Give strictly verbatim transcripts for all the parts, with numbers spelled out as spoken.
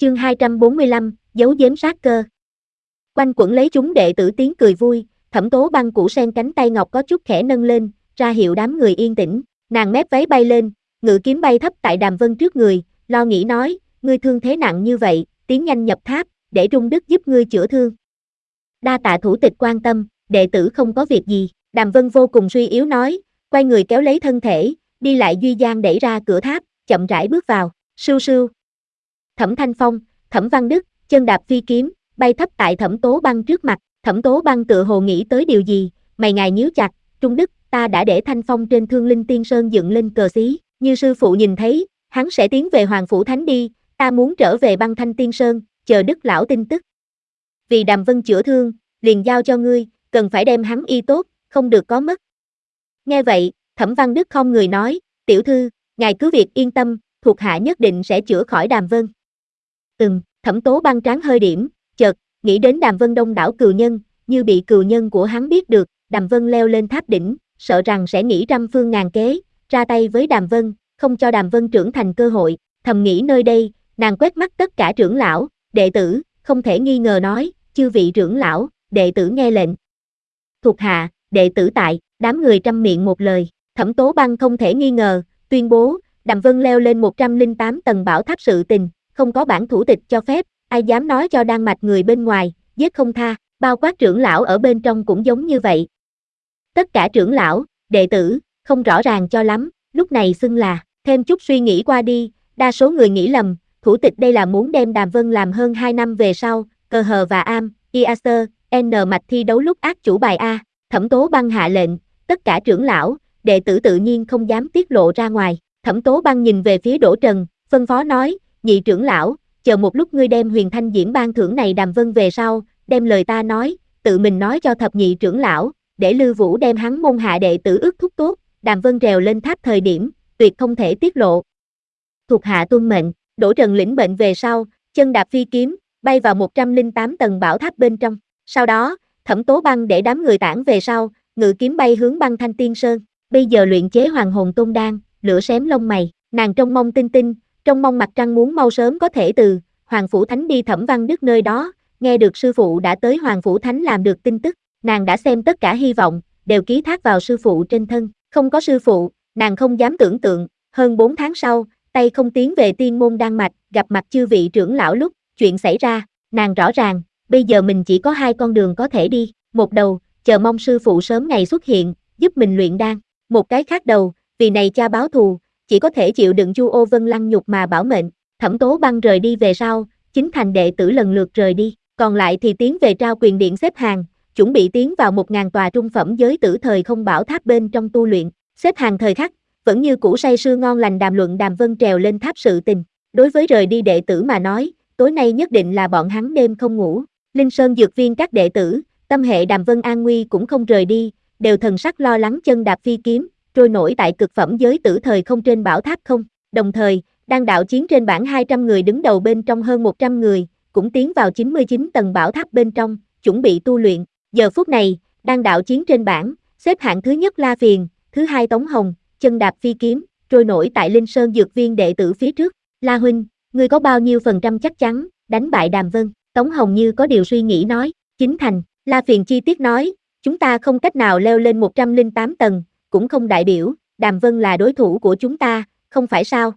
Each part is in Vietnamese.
Chương hai trăm bốn mươi lăm, giấu giếm sát cơ. Quanh quẩn lấy chúng đệ tử tiếng cười vui, Thẩm Tố Băng củ sen cánh tay ngọc có chút khẽ nâng lên, ra hiệu đám người yên tĩnh, nàng mép váy bay lên, ngự kiếm bay thấp tại Đàm Vân trước người, lo nghĩ nói, ngươi thương thế nặng như vậy, tiến nhanh nhập tháp, để Trung Đức giúp ngươi chữa thương. Đa tạ thủ tịch quan tâm, đệ tử không có việc gì, Đàm Vân vô cùng suy yếu nói, quay người kéo lấy thân thể, đi lại Duy Giang đẩy ra cửa tháp, chậm rãi bước vào, sưu sưu. Thẩm Thanh Phong, Thẩm Văn Đức, chân đạp phi kiếm, bay thấp tại Thẩm Tố Băng trước mặt, Thẩm Tố Băng tựa hồ nghĩ tới điều gì, mày ngài nhíu chặt, Trung Đức, ta đã để Thanh Phong trên Thương Linh Tiên Sơn dựng lên cờ xí, như sư phụ nhìn thấy, hắn sẽ tiến về Hoàng Phủ Thánh đi, ta muốn trở về Băng Thanh Tiên Sơn, chờ Đức lão tin tức. Vì Đàm Vân chữa thương, liền giao cho ngươi, cần phải đem hắn y tốt, không được có mất. Nghe vậy, Thẩm Văn Đức không người nói, tiểu thư, ngài cứ việc yên tâm, thuộc hạ nhất định sẽ chữa khỏi Đàm Vân. Ừm, Thẩm Tố Băng trán hơi điểm, chợt, nghĩ đến Đàm Vân đông đảo cừu nhân, như bị cừu nhân của hắn biết được, Đàm Vân leo lên tháp đỉnh, sợ rằng sẽ nghĩ trăm phương ngàn kế, ra tay với Đàm Vân, không cho Đàm Vân trưởng thành cơ hội, thầm nghĩ nơi đây, nàng quét mắt tất cả trưởng lão, đệ tử, không thể nghi ngờ nói, chư vị trưởng lão, đệ tử nghe lệnh. Thuộc hạ, đệ tử tại, đám người trăm miệng một lời, Thẩm Tố Băng không thể nghi ngờ, tuyên bố, Đàm Vân leo lên một trăm lẻ tám tầng bảo tháp sự tình, không có bản thủ tịch cho phép, ai dám nói cho Đan Mạch người bên ngoài, giết không tha, bao quát trưởng lão ở bên trong cũng giống như vậy. Tất cả trưởng lão, đệ tử, không rõ ràng cho lắm, lúc này xưng là, thêm chút suy nghĩ qua đi, đa số người nghĩ lầm, thủ tịch đây là muốn đem Đàm Vân làm hơn hai năm về sau, cờ hờ và am, Iaser, N mạch thi đấu lúc ác chủ bài A, Thẩm Tố Băng hạ lệnh, tất cả trưởng lão, đệ tử tự nhiên không dám tiết lộ ra ngoài, Thẩm Tố Băng nhìn về phía Đỗ Trần, phân phó nói, nhị trưởng lão, chờ một lúc ngươi đem huyền thanh diễm ban thưởng này Đàm Vân về sau, đem lời ta nói, tự mình nói cho thập nhị trưởng lão, để Lư Vũ đem hắn môn hạ đệ tử ước thúc tốt, Đàm Vân trèo lên tháp thời điểm, tuyệt không thể tiết lộ. Thuộc hạ tuân mệnh, Đỗ Trần lĩnh mệnh về sau, chân đạp phi kiếm, bay vào một trăm lẻ tám tầng bảo tháp bên trong, sau đó, Thẩm Tố Băng để đám người tản về sau, ngự kiếm bay hướng Băng Thanh Tiên Sơn, bây giờ luyện chế Hoàng Hồn Tôn Đan, lửa xém lông mày, nàng trông mong tinh tinh, trông mong mặt trăng muốn mau sớm có thể từ Hoàng Phủ Thánh đi Thẩm Văn Đức nơi đó, nghe được sư phụ đã tới Hoàng Phủ Thánh làm được tin tức, nàng đã xem tất cả hy vọng, đều ký thác vào sư phụ trên thân, không có sư phụ, nàng không dám tưởng tượng, hơn bốn tháng sau, tay không tiến về Tiên Môn Đan Mạch, gặp mặt chư vị trưởng lão lúc, chuyện xảy ra, nàng rõ ràng, bây giờ mình chỉ có hai con đường có thể đi, một đầu, chờ mong sư phụ sớm ngày xuất hiện, giúp mình luyện đan, một cái khác đầu, vì này cha báo thù, chỉ có thể chịu đựng Chu Ô Vân lăng nhục mà bảo mệnh, Thẩm Tố Băng rời đi về sau, chính thành đệ tử lần lượt rời đi, còn lại thì tiến về trao quyền điện xếp hàng, chuẩn bị tiến vào một ngàn tòa trung phẩm giới tử thời không bảo tháp bên trong tu luyện, xếp hàng thời khắc, vẫn như cũ say sưa ngon lành đàm luận Đàm Vân trèo lên tháp sự tình, đối với rời đi đệ tử mà nói, tối nay nhất định là bọn hắn đêm không ngủ, Linh Sơn dược viên các đệ tử, tâm hệ Đàm Vân an nguy cũng không rời đi, đều thần sắc lo lắng chân đạp phi kiếm, trôi nổi tại cực phẩm giới tử thời không trên bảo tháp không, đồng thời, đang đạo chiến trên bảng hai trăm người đứng đầu bên trong hơn một trăm người, cũng tiến vào chín mươi chín tầng bảo tháp bên trong, chuẩn bị tu luyện, giờ phút này, đang đạo chiến trên bảng, xếp hạng thứ nhất La Phiền, thứ hai Tống Hồng, chân đạp phi kiếm, trôi nổi tại Linh Sơn dược viên đệ tử phía trước, La huynh, ngươi có bao nhiêu phần trăm chắc chắn, đánh bại Đàm Vân, Tống Hồng như có điều suy nghĩ nói, chính thành, La Phiền chi tiết nói, chúng ta không cách nào leo lên một trăm lẻ tám tầng, cũng không đại biểu, Đàm Vân là đối thủ của chúng ta, không phải sao?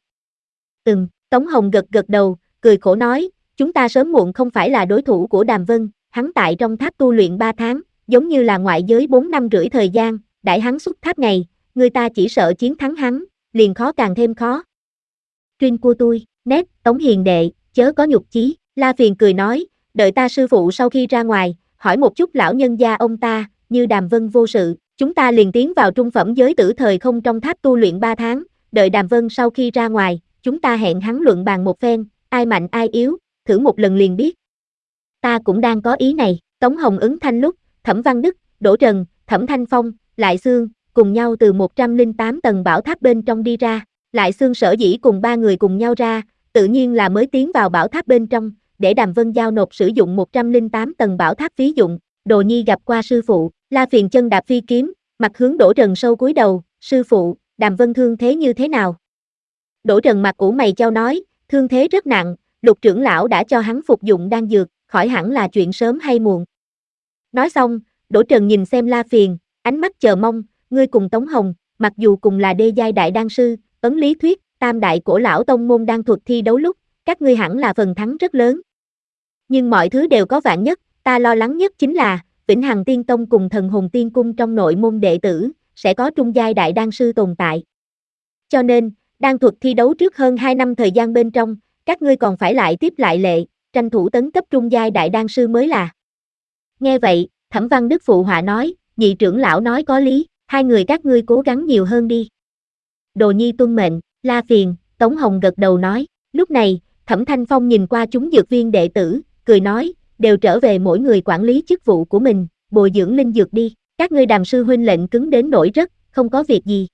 Ừm, Tống Hồng gật gật đầu, cười khổ nói, chúng ta sớm muộn không phải là đối thủ của Đàm Vân, hắn tại trong tháp tu luyện ba tháng, giống như là ngoại giới bốn năm rưỡi thời gian, đãi hắn xuất tháp ngày, người ta chỉ sợ chiến thắng hắn, liền khó càng thêm khó. Truyên của tôi, nét, Tống hiền đệ, chớ có nhục chí, La Phiền cười nói, đợi ta sư phụ sau khi ra ngoài, hỏi một chút lão nhân gia ông ta, như Đàm Vân vô sự, chúng ta liền tiến vào trung phẩm giới tử thời không trong tháp tu luyện ba tháng, đợi Đàm Vân sau khi ra ngoài, chúng ta hẹn hắn luận bàn một phen, ai mạnh ai yếu, thử một lần liền biết. Ta cũng đang có ý này, Tống Hồng ứng thanh lúc, Thẩm Văn Đức, Đỗ Trần, Thẩm Thanh Phong, Lại Xương, cùng nhau từ một trăm lẻ tám tầng bảo tháp bên trong đi ra, Lại Xương sở dĩ cùng ba người cùng nhau ra, tự nhiên là mới tiến vào bảo tháp bên trong, để Đàm Vân giao nộp sử dụng một trăm lẻ tám tầng bảo tháp phí dụng, Đồ Nhi gặp qua sư phụ, La Phiền chân đạp phi kiếm, mặt hướng Đỗ Trần sâu cúi đầu, sư phụ, Đàm Vân thương thế như thế nào? Đỗ Trần mặt ủ mày chau nói, thương thế rất nặng, Lục trưởng lão đã cho hắn phục dụng đan dược, khỏi hẳn là chuyện sớm hay muộn. Nói xong, Đỗ Trần nhìn xem La Phiền, ánh mắt chờ mong, ngươi cùng Tống Hồng, mặc dù cùng là đê giai đại đan sư, ấn lý thuyết, tam đại cổ lão tông môn đan thuật thi đấu lúc, các ngươi hẳn là phần thắng rất lớn. Nhưng mọi thứ đều có vạn nhất, ta lo lắng nhất chính là, Vĩnh Hằng Tiên Tông cùng Thần Hồn Tiên Cung trong nội môn đệ tử, sẽ có trung giai đại đan sư tồn tại. Cho nên, đan thuật thi đấu trước hơn hai năm thời gian bên trong, các ngươi còn phải lại tiếp lại lệ, tranh thủ tấn cấp trung giai đại đan sư mới là. Nghe vậy, Thẩm Văn Đức phụ họa nói, nhị trưởng lão nói có lý, hai người các ngươi cố gắng nhiều hơn đi. Đồ nhi tuân mệnh, La Phiền, Tống Hồng gật đầu nói, lúc này, Thẩm Thanh Phong nhìn qua chúng dược viên đệ tử, cười nói, đều trở về mỗi người quản lý chức vụ của mình, bồi dưỡng linh dược đi, các ngươi Đàm sư huynh lệnh cứng đến nỗi rất, không có việc gì.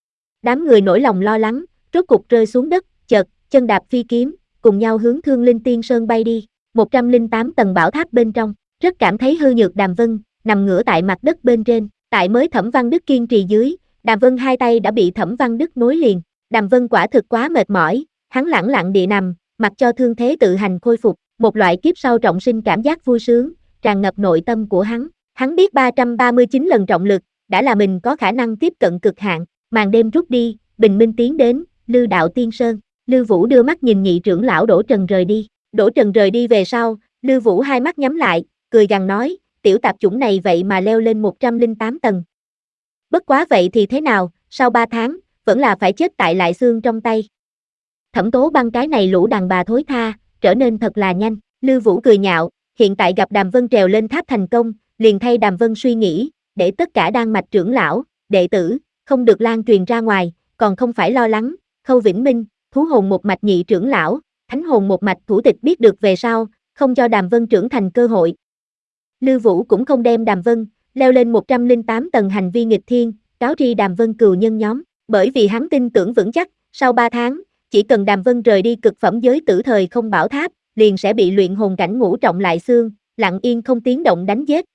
Đám người nổi lòng lo lắng, rốt cục rơi xuống đất, chợt, chân đạp phi kiếm, cùng nhau hướng Thương Linh Tiên Sơn bay đi, một trăm lẻ tám tầng bảo tháp bên trong, rất cảm thấy hư nhược Đàm Vân, nằm ngửa tại mặt đất bên trên, tại mới Thẩm Văn Đức kiên trì dưới, Đàm Vân hai tay đã bị Thẩm Văn Đức nối liền, Đàm Vân quả thực quá mệt mỏi, hắn lẳng lặng địa nằm, mặc cho thương thế tự hành khôi phục, một loại kiếp sau trọng sinh cảm giác vui sướng, tràn ngập nội tâm của hắn, hắn biết ba trăm ba mươi chín lần trọng lực, đã là mình có khả năng tiếp cận cực hạn, màn đêm rút đi, bình minh tiến đến, Lư Đạo Tiên Sơn, Lư Vũ đưa mắt nhìn nhị trưởng lão Đỗ Trần rời đi, Đỗ Trần rời đi về sau, Lư Vũ hai mắt nhắm lại, cười gằn nói, tiểu tạp chủng này vậy mà leo lên một trăm lẻ tám tầng. Bất quá vậy thì thế nào, sau ba tháng, vẫn là phải chết tại lại xương trong tay. Thẩm Tố Băng cái này lũ đàn bà thối tha, trở nên thật là nhanh, Lư Vũ cười nhạo, hiện tại gặp Đàm Vân trèo lên tháp thành công, liền thay Đàm Vân suy nghĩ, để tất cả đan mạch trưởng lão, đệ tử, không được lan truyền ra ngoài, còn không phải lo lắng, Khâu Vĩnh Minh, thú hồn một mạch nhị trưởng lão, thánh hồn một mạch thủ tịch biết được về sau, không cho Đàm Vân trưởng thành cơ hội. Lư Vũ cũng không đem Đàm Vân, leo lên một trăm lẻ tám tầng hành vi nghịch thiên, cáo tri Đàm Vân cừu nhân nhóm, bởi vì hắn tin tưởng vững chắc, sau ba tháng, chỉ cần Đàm Vân rời đi cực phẩm giới tử thời không bảo tháp, liền sẽ bị luyện hồn cảnh ngũ trọng lại xương, lặng yên không tiếng động đánh giết,